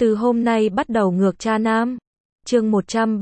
Từ hôm nay bắt đầu ngược cha nam. Chương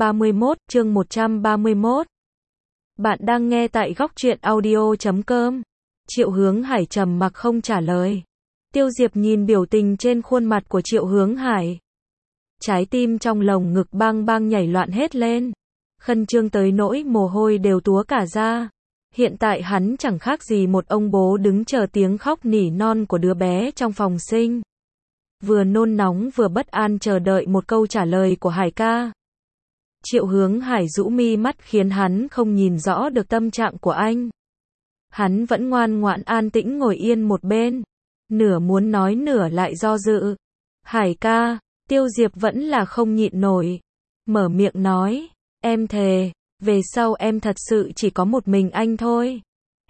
131. Bạn đang nghe tại góc truyện audio.com. Triệu Hướng Hải trầm mặc không trả lời. Tiêu Diệp nhìn biểu tình trên khuôn mặt của Triệu Hướng Hải. Trái tim trong lồng ngực bang bang nhảy loạn hết lên. Khẩn trương tới nỗi mồ hôi đều túa cả ra. Hiện tại hắn chẳng khác gì một ông bố đứng chờ tiếng khóc nỉ non của đứa bé trong phòng sinh. Vừa nôn nóng vừa bất an chờ đợi một câu trả lời của Hải ca. Triệu Hướng Hải rũ mi mắt khiến hắn không nhìn rõ được tâm trạng của anh. Hắn vẫn ngoan ngoãn an tĩnh ngồi yên một bên. Nửa muốn nói nửa lại do dự. Hải ca, Tiêu Diệp vẫn là không nhịn nổi. Mở miệng nói, em thề, về sau em thật sự chỉ có một mình anh thôi.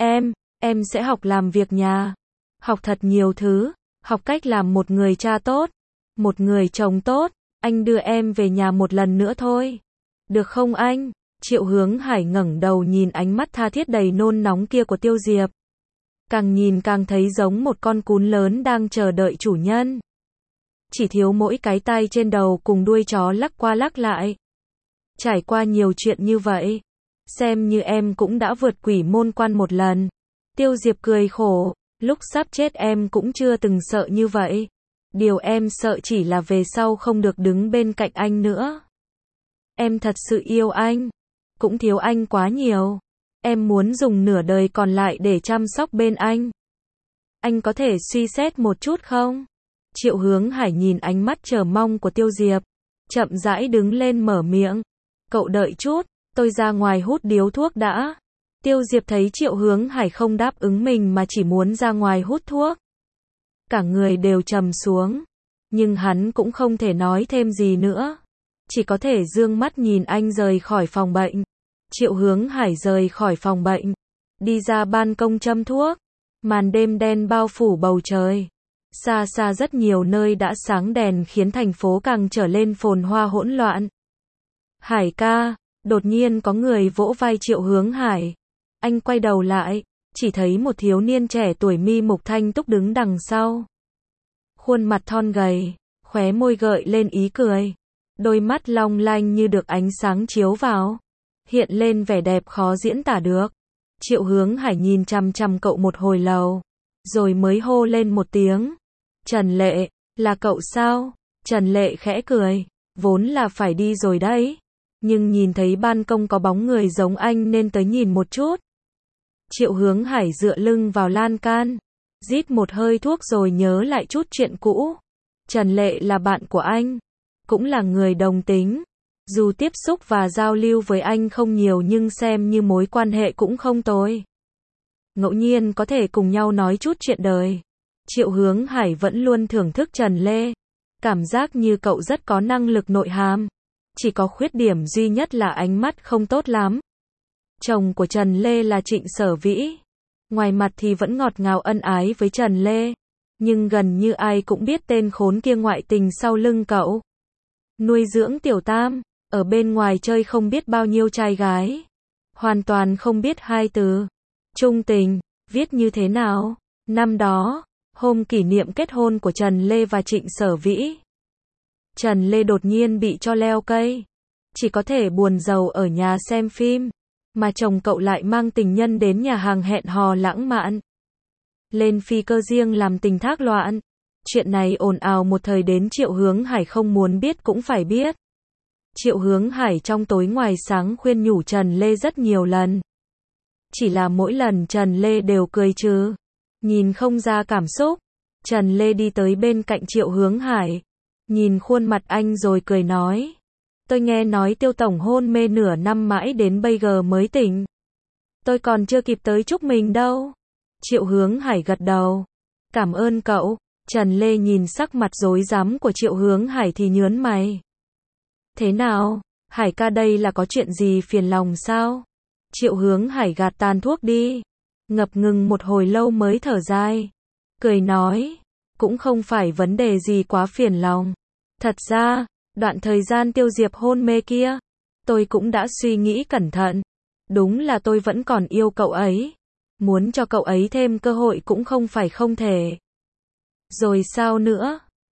Em sẽ học làm việc nhà. Học thật nhiều thứ. Học cách làm một người cha tốt. Một người chồng tốt. Anh đưa em về nhà một lần nữa thôi. Được không anh? Triệu Hướng Hải ngẩng đầu nhìn ánh mắt tha thiết đầy nôn nóng kia của Tiêu Diệp. Càng nhìn càng thấy giống một con cún lớn đang chờ đợi chủ nhân. Chỉ thiếu mỗi cái tai trên đầu cùng đuôi chó lắc qua lắc lại. Trải qua nhiều chuyện như vậy. Xem như em cũng đã vượt quỷ môn quan một lần. Tiêu Diệp cười khổ. Lúc sắp chết em cũng chưa từng sợ như vậy. Điều em sợ chỉ là về sau không được đứng bên cạnh anh nữa. Em thật sự yêu anh. Cũng thiếu anh quá nhiều. Em muốn dùng nửa đời còn lại để chăm sóc bên anh. Anh có thể suy xét một chút không? Triệu Hướng Hải nhìn ánh mắt chờ mong của Tiêu Diệp. Chậm rãi đứng lên mở miệng. Cậu đợi chút, tôi ra ngoài hút điếu thuốc đã. Tiêu Diệp thấy Triệu Hướng Hải không đáp ứng mình mà chỉ muốn ra ngoài hút thuốc. Cả người đều trầm xuống. Nhưng hắn cũng không thể nói thêm gì nữa. Chỉ có thể dương mắt nhìn anh rời khỏi phòng bệnh. Triệu Hướng Hải rời khỏi phòng bệnh. Đi ra ban công châm thuốc. Màn đêm đen bao phủ bầu trời. Xa xa rất nhiều nơi đã sáng đèn khiến thành phố càng trở lên phồn hoa hỗn loạn. Hải ca, đột nhiên có người vỗ vai Triệu Hướng Hải. Anh quay đầu lại, chỉ thấy một thiếu niên trẻ tuổi mi mục thanh túc đứng đằng sau. Khuôn mặt thon gầy, khóe môi gợi lên ý cười. Đôi mắt long lanh như được ánh sáng chiếu vào. Hiện lên vẻ đẹp khó diễn tả được. Triệu Hướng Hải nhìn chằm chằm cậu một hồi lâu. Rồi mới hô lên một tiếng. Trần Lệ, là cậu sao? Trần Lệ khẽ cười. Vốn là phải đi rồi đấy. Nhưng nhìn thấy ban công có bóng người giống anh nên tới nhìn một chút. Triệu Hướng Hải dựa lưng vào lan can. Rít một hơi thuốc rồi nhớ lại chút chuyện cũ. Trần Lệ là bạn của anh. Cũng là người đồng tính. Dù tiếp xúc và giao lưu với anh không nhiều nhưng xem như mối quan hệ cũng không tồi. Ngẫu nhiên có thể cùng nhau nói chút chuyện đời. Triệu Hướng Hải vẫn luôn thưởng thức Trần Lê. Cảm giác như cậu rất có năng lực nội hàm. Chỉ có khuyết điểm duy nhất là ánh mắt không tốt lắm. Chồng của Trần Lê là Trịnh Sở Vĩ. Ngoài mặt thì vẫn ngọt ngào ân ái với Trần Lê. Nhưng gần như ai cũng biết tên khốn kia ngoại tình sau lưng cậu. Nuôi dưỡng tiểu tam. Ở bên ngoài chơi không biết bao nhiêu trai gái. Hoàn toàn không biết hai từ. Trung tình, viết như thế nào? Năm đó, hôm kỷ niệm kết hôn của Trần Lê và Trịnh Sở Vĩ. Trần Lê đột nhiên bị cho leo cây. Chỉ có thể buồn rầu ở nhà xem phim. Mà chồng cậu lại mang tình nhân đến nhà hàng hẹn hò lãng mạn. Lên phi cơ riêng làm tình thác loạn. Chuyện này ồn ào một thời đến Triệu Hướng Hải không muốn biết cũng phải biết. Triệu Hướng Hải trong tối ngoài sáng khuyên nhủ Trần Lê rất nhiều lần. Chỉ là mỗi lần Trần Lê đều cười trừ. Nhìn không ra cảm xúc. Trần Lê đi tới bên cạnh Triệu Hướng Hải. Nhìn khuôn mặt anh rồi cười nói. Tôi nghe nói Tiêu tổng hôn mê nửa năm mãi đến bây giờ mới tỉnh. Tôi còn chưa kịp tới chúc mình đâu. Triệu Hướng Hải gật đầu. Cảm ơn cậu. Trần Lê nhìn sắc mặt rối rắm của Triệu Hướng Hải thì nhớn mày. Thế nào? Hải ca đây là có chuyện gì phiền lòng sao? Triệu Hướng Hải gạt tàn thuốc đi. Ngập ngừng một hồi lâu mới thở dài. Cười nói. Cũng không phải vấn đề gì quá phiền lòng. Thật ra, đoạn thời gian Tiêu Diệp hôn mê kia, tôi cũng đã suy nghĩ cẩn thận. Đúng là tôi vẫn còn yêu cậu ấy. Muốn cho cậu ấy thêm cơ hội cũng không phải không thể. Rồi sao nữa?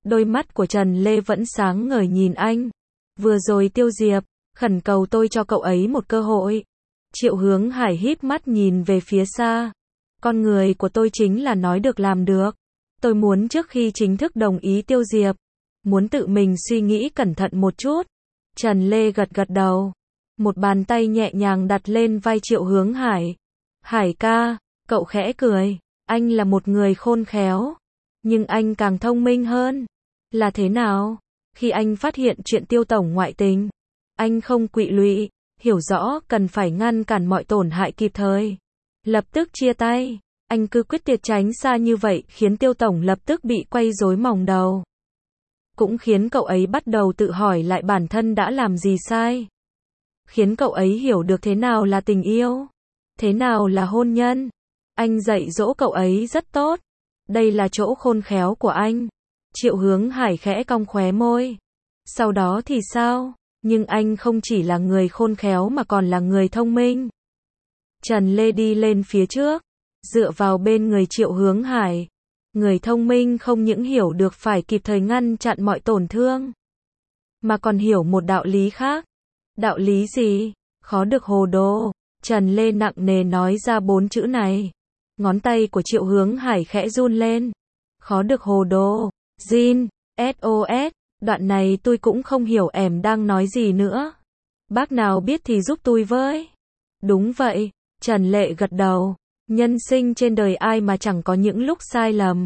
Đôi mắt của Trần Lê vẫn sáng ngời nhìn anh. Vừa rồi Tiêu Diệp khẩn cầu tôi cho cậu ấy một cơ hội. Triệu Hướng Hải híp mắt nhìn về phía xa. Con người của tôi chính là nói được làm được. Tôi muốn trước khi chính thức đồng ý Tiêu Diệp, muốn tự mình suy nghĩ cẩn thận một chút. Trần Lê gật gật đầu. Một bàn tay nhẹ nhàng đặt lên vai Triệu Hướng Hải. Hải ca, cậu khẽ cười. Anh là một người khôn khéo. Nhưng anh càng thông minh hơn. Là thế nào? Khi anh phát hiện chuyện Tiêu tổng ngoại tình, anh không quỵ lụy, hiểu rõ cần phải ngăn cản mọi tổn hại kịp thời. Lập tức chia tay. Anh cứ quyết tuyệt tránh xa như vậy khiến Tiêu tổng lập tức bị quay rối mòng đầu. Cũng khiến cậu ấy bắt đầu tự hỏi lại bản thân đã làm gì sai. Khiến cậu ấy hiểu được thế nào là tình yêu, thế nào là hôn nhân. Anh dạy dỗ cậu ấy rất tốt. Đây là chỗ khôn khéo của anh. Triệu Hướng Hải khẽ cong khóe môi. Sau đó thì sao? Nhưng anh không chỉ là người khôn khéo mà còn là người thông minh. Trần Lê đi lên phía trước, dựa vào bên người Triệu Hướng Hải. Người thông minh không những hiểu được phải kịp thời ngăn chặn mọi tổn thương, mà còn hiểu một đạo lý khác. Đạo lý gì? Khó được hồ đồ. Trần Lê nặng nề nói ra 4 chữ này. Ngón tay của Triệu Hướng Hải khẽ run lên. Khó được hồ đồ. Jin, SOS. Đoạn này tôi cũng không hiểu em đang nói gì nữa. Bác nào biết thì giúp tôi với. Đúng vậy. Trần Lê gật đầu. Nhân sinh trên đời ai mà chẳng có những lúc sai lầm.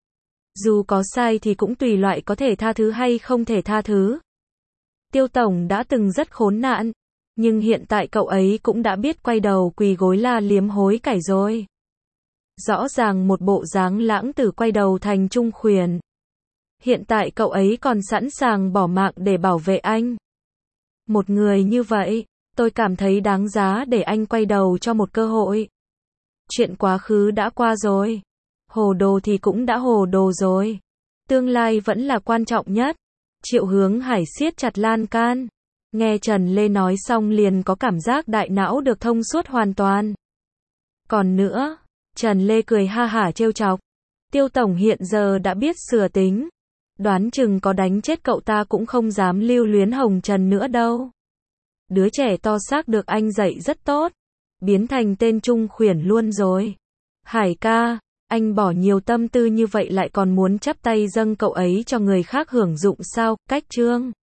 Dù có sai thì cũng tùy loại có thể tha thứ hay không thể tha thứ. Tiêu tổng đã từng rất khốn nạn, nhưng hiện tại cậu ấy cũng đã biết quay đầu quỳ gối la liếm hối cải rồi. Rõ ràng một bộ dáng lãng tử quay đầu thành trung khuyển. Hiện tại cậu ấy còn sẵn sàng bỏ mạng để bảo vệ anh. Một người như vậy, tôi cảm thấy đáng giá để anh quay đầu cho một cơ hội. Chuyện quá khứ đã qua rồi. Hồ đồ thì cũng đã hồ đồ rồi. Tương lai vẫn là quan trọng nhất. Triệu Hướng Hải siết chặt lan can. Nghe Trần Lê nói xong liền có cảm giác đại não được thông suốt hoàn toàn. Còn nữa, Trần Lê cười ha hả trêu chọc. Tiêu tổng hiện giờ đã biết sửa tính. Đoán chừng có đánh chết cậu ta cũng không dám lưu luyến Hồng Trần nữa đâu. Đứa trẻ to xác được anh dạy rất tốt. Biến thành tên trung khuyển luôn rồi. Hải ca, anh bỏ nhiều tâm tư như vậy lại còn muốn chắp tay dâng cậu ấy cho người khác hưởng dụng sao? Cách chương